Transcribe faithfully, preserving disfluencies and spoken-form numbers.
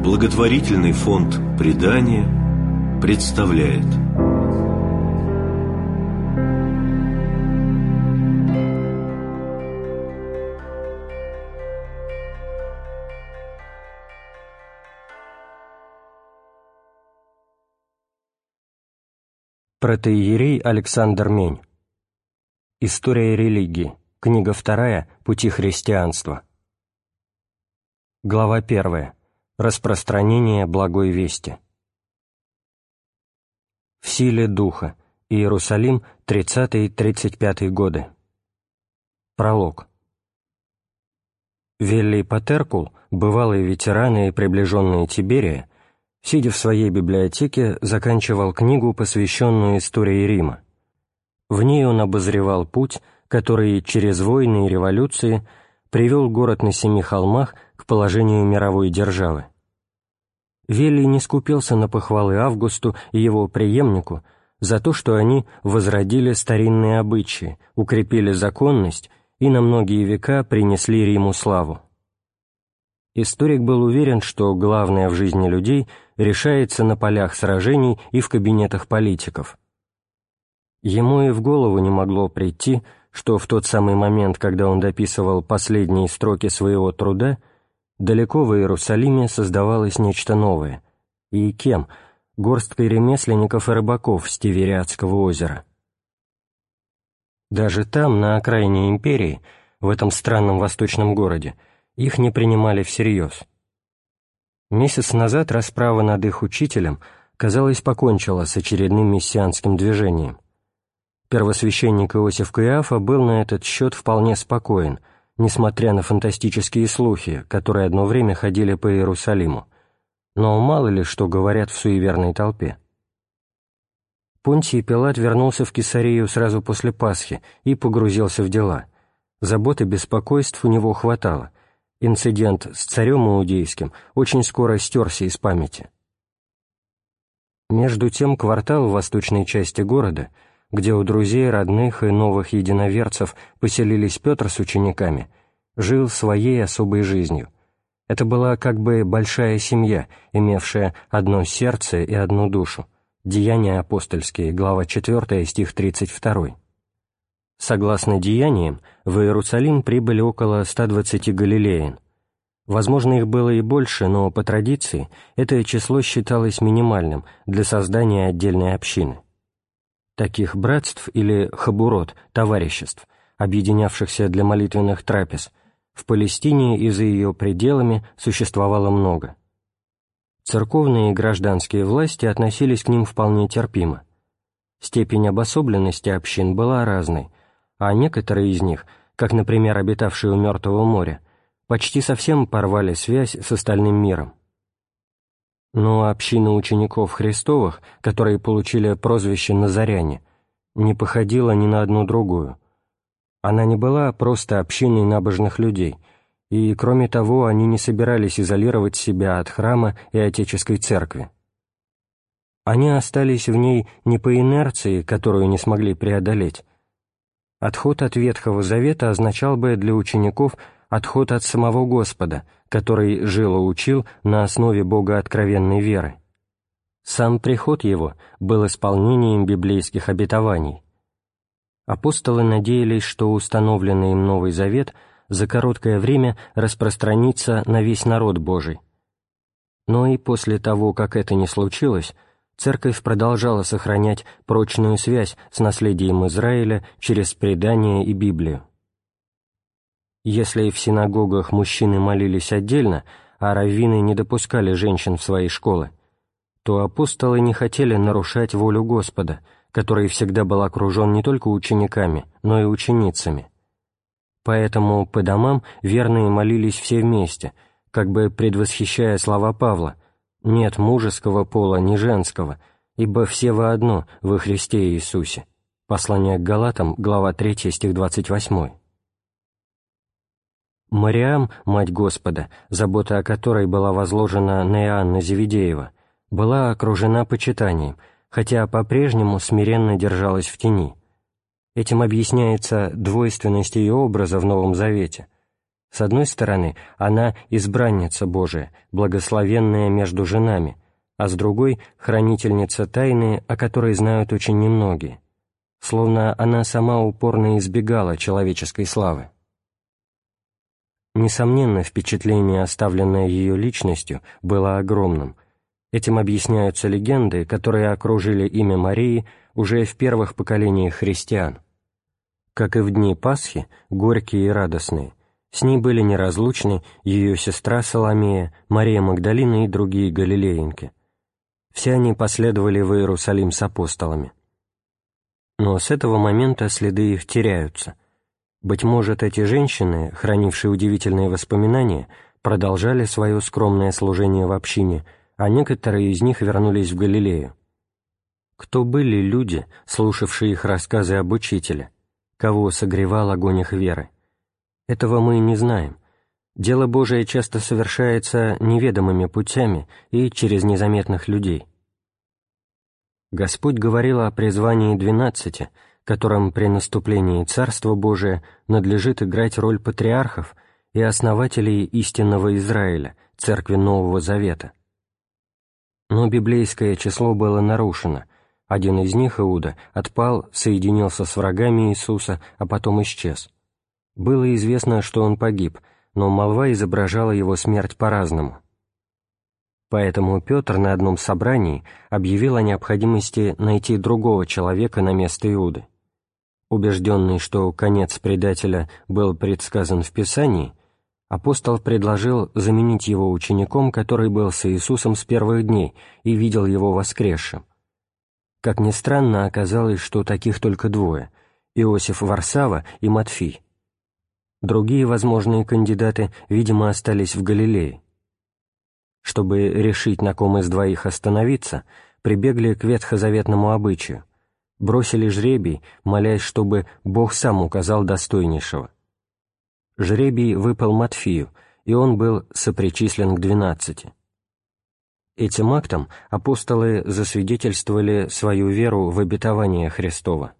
Благотворительный фонд «Предание» представляет. Протоиерей Александр Мень. История религии. Книга вторая. Пути христианства. Глава первая. Распространение благой вести. В силе Духа. Иерусалим, тридцатый-тридцать пятый годы. Пролог. Веллий Патеркул, бывалый ветеран и приближенный Тиберия, сидя в своей библиотеке, заканчивал книгу, посвященную истории Рима. В ней он обозревал путь, который через войны и революции привел город на семи холмах к положению мировой державы. Веллий не скупился на похвалы Августу и его преемнику за то, что они возродили старинные обычаи, укрепили законность и на многие века принесли Риму славу. Историк был уверен, что главное в жизни людей решается на полях сражений и в кабинетах политиков. Ему и в голову не могло прийти, что в тот самый момент, когда он дописывал последние строки своего труда, далеко в Иерусалиме создавалось нечто новое. И кем? Горсткой ремесленников и рыбаков с Тивериадского озера. Даже там, на окраине империи, в этом странном восточном городе, их не принимали всерьез. Месяц назад расправа над их учителем, казалось, покончила с очередным мессианским движением. Первосвященник Иосиф Каиафа был на этот счет вполне спокоен, несмотря на фантастические слухи, которые одно время ходили по Иерусалиму. Но мало ли что говорят в суеверной толпе. Понтий Пилат вернулся в Кесарию сразу после Пасхи и погрузился в дела. Забот и беспокойств у него хватало. Инцидент с царем иудейским очень скоро стерся из памяти. Между тем квартал в восточной части города, где у друзей, родных и новых единоверцев поселились Петр с учениками, жил своей особой жизнью. Это была как бы большая семья, имевшая одно сердце и одну душу. Деяния апостольские, глава четвёртая, стих тридцать два. Согласно Деяниям, в Иерусалим прибыли около ста двадцати галилеян. Возможно, их было и больше, но по традиции это число считалось минимальным для создания отдельной общины. Таких братств или хабурот, товариществ, объединявшихся для молитвенных трапез, в Палестине и за ее пределами существовало много. Церковные и гражданские власти относились к ним вполне терпимо. Степень обособленности общин была разной, а некоторые из них, как, например, обитавшие у Мертвого моря, почти совсем порвали связь с остальным миром. Но община учеников Христовых, которые получили прозвище «Назаряне», не походила ни на одну другую. Она не была просто общиной набожных людей, и, кроме того, они не собирались изолировать себя от храма и отеческой церкви. Они остались в ней не по инерции, которую не смогли преодолеть. Отход от Ветхого Завета означал бы для учеников отход от самого Господа, который жил и учил на основе богооткровенной веры. Сам приход его был исполнением библейских обетований. Апостолы надеялись, что установленный им Новый Завет за короткое время распространится на весь народ Божий. Но и после того, как это не случилось, Церковь продолжала сохранять прочную связь с наследием Израиля через предание и Библию. Если в синагогах мужчины молились отдельно, а раввины не допускали женщин в свои школы, то апостолы не хотели нарушать волю Господа, который всегда был окружен не только учениками, но и ученицами. Поэтому по домам верные молились все вместе, как бы предвосхищая слова Павла: «Нет мужеского пола, ни женского, ибо все воодно во Христе Иисусе». Послание к Галатам, глава третья, стих двадцать восьмой. Мариам, мать Господа, забота о которой была возложена на Иоанна Зеведеева, была окружена почитанием, хотя по-прежнему смиренно держалась в тени. Этим объясняется двойственность ее образа в Новом Завете. С одной стороны, она избранница Божия, благословенная между женами, а с другой — хранительница тайны, о которой знают очень немногие. Словно она сама упорно избегала человеческой славы. Несомненно, впечатление, оставленное ее личностью, было огромным. Этим объясняются легенды, которые окружили имя Марии уже в первых поколениях христиан. Как и в дни Пасхи, горькие и радостные, с ней были неразлучны ее сестра Соломея, Мария Магдалина и другие галилеянки. Все они последовали в Иерусалим с апостолами. Но с этого момента следы их теряются. Быть может, эти женщины, хранившие удивительные воспоминания, продолжали свое скромное служение в общине, а некоторые из них вернулись в Галилею. Кто были люди, слушавшие их рассказы об Учителе? Кого согревал огонь их веры? Этого мы не знаем. Дело Божие часто совершается неведомыми путями и через незаметных людей. Господь говорил о призвании двенадцати, которым при наступлении Царства Божия надлежит играть роль патриархов и основателей истинного Израиля, Церкви Нового Завета. Но библейское число было нарушено. Один из них, Иуда, отпал, соединился с врагами Иисуса, а потом исчез. Было известно, что он погиб, но молва изображала его смерть по-разному. Поэтому Петр на одном собрании объявил о необходимости найти другого человека на место Иуды. Убежденный, что конец предателя был предсказан в Писании, апостол предложил заменить его учеником, который был с Иисусом с первых дней и видел его воскресшим. Как ни странно, оказалось, что таких только двое — Иосиф Варсава и Матфий. Другие возможные кандидаты, видимо, остались в Галилее. Чтобы решить, на ком из двоих остановиться, прибегли к ветхозаветному обычаю, бросили жребий, молясь, чтобы Бог сам указал достойнейшего. Жребий выпал Матфию, и он был сопричислен к двенадцати. Этим актом апостолы засвидетельствовали свою веру в обетование Христово.